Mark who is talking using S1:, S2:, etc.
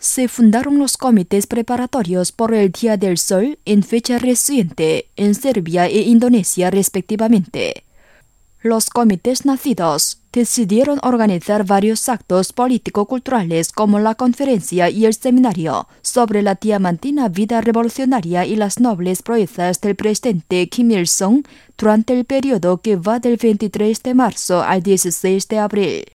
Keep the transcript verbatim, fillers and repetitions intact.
S1: se fundaron los comités preparatorios por el Día del Sol en fecha reciente en Serbia e Indonesia respectivamente. Los comités nacidos decidieron organizar varios actos político-culturales como la conferencia y el seminario sobre la diamantina vida revolucionaria y las nobles proezas del presidente Kim Il-sung durante el periodo que va del veintitrés de marzo al dieciséis de abril.